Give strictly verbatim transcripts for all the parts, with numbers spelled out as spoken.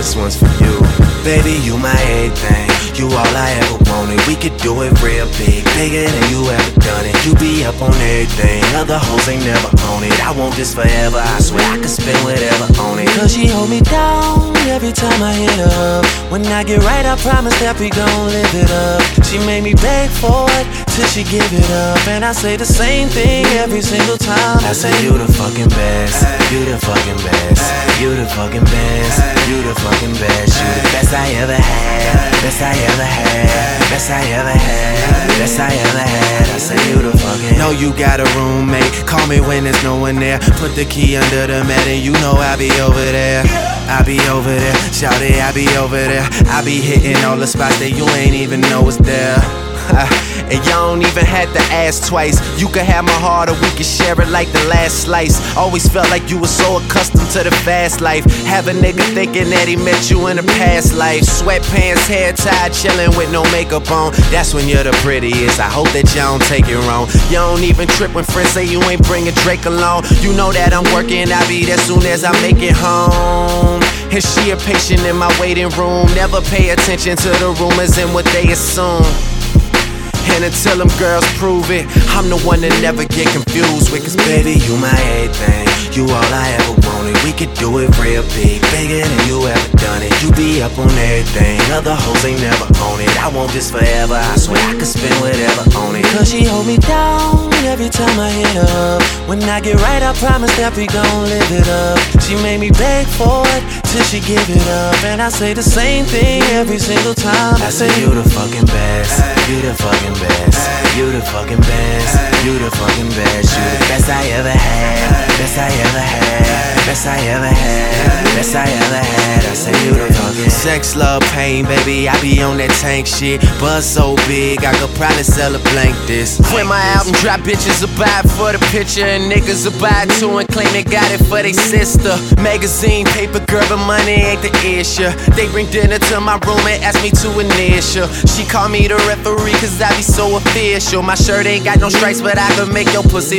this one's for you. Baby, you my everything, you all I ever wanted. We could do it real big, bigger than you ever done it. You be up on everything, other hoes ain't never on it. I want this forever, I swear I could spend whatever on it. Cause she hold me down every time I hit up. When I get right, I promise that we gon' live it up. She made me beg for it till she give it up, and I say the same thing every single time. I say you the fucking best, you the fucking best, you the fucking best, you the fucking best, you the best I ever had, best I ever had, best I ever had, best I ever had. I say you the fucking. Know you got a roommate, call me when there's no one there. Put the key under the mat and you know I be over there. I be over there, shout it, I be over there. I be hitting all the spots that you ain't even know is there. And y'all don't even have to ask twice. You can have my heart or we can share it like the last slice. Always felt like you were so accustomed to the fast life. Have a nigga thinking that he met you in a past life. Sweatpants, hair tied, chillin' with no makeup on. That's when you're the prettiest, I hope that y'all don't take it wrong. You don't even trip when friends say you ain't bringing Drake along. You know that I'm working, I be there soon as I make it home. And she a patient in my waiting room. Never pay attention to the rumors and what they assume. And until them girls prove it, I'm the one that never get confused with. Cause baby, you my everything, you all I ever wanted. We could do it real big, bigger than you ever done it. You be up on everything, other hoes ain't never on it. I want this forever, I swear I could spend whatever on it. Cause she hold me down every time I hit up. When I get right, I promise that we gon' live it up. She made me beg for it till she give it up, and I say the same thing every single time. I say you the fucking best, you the fucking best, you the fucking best, you the fucking best, you the best I ever had, best I ever had, best I ever had, best I ever had. I say you the fucking sex, love, pain, baby. I be on that tank shit. Buzz so big, I could probably sell a blank this. When my album drop, bitches will buy it for the picture, and niggas will buy it too and claim they got it for they sister. Magazine, paper, girl, but money ain't the issue. They bring dinner to my room and ask me to initial. She call me the referee cause I be so official. My shirt ain't got no stripes, but I can make your pussy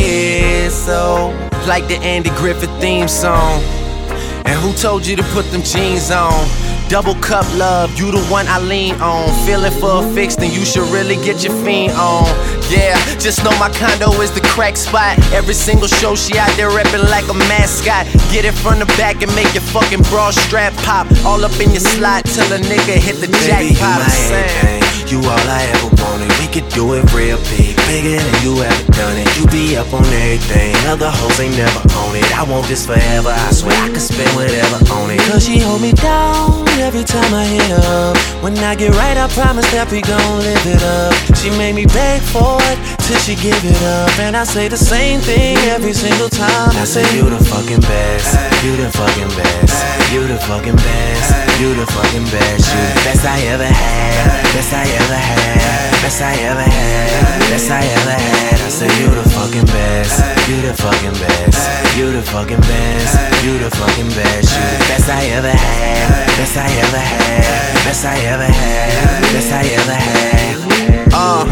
whistle like the Andy Griffith theme song. And who told you to put them jeans on? Double cup love, you the one I lean on. Feeling for a fix, then you should really get your fiend on. Yeah, just know my condo is the crack spot. Every single show she out there reppin' like a mascot. Get it from the back and make your fucking bra strap pop. All up in your slot till a nigga hit the jackpot. You all I ever wanted, we could do it real big, bigger than you ever done it. You be up on everything, other hoes ain't never on it. I want this forever, I swear I could spend whatever on it. Cause she hold me down every time I hit up. When I get right, I promise that we gon' live it up. She made me beg for it till she give it up, and I say the same thing every single time. I say you the fucking best, you the fucking best, you the fucking best, you the fucking best, you the best I ever had, best I ever had, best I ever had, best I ever had. I say you the fucking best, you the fucking best, you the fucking best, you the fucking best, you the best I ever had, best I ever had, best I ever had, best I ever had. Uh,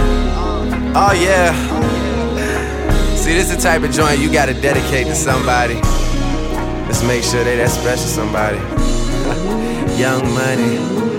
oh yeah. See, this is the type of joint you gotta dedicate to somebody. Let's make sure they that special somebody. Young Money.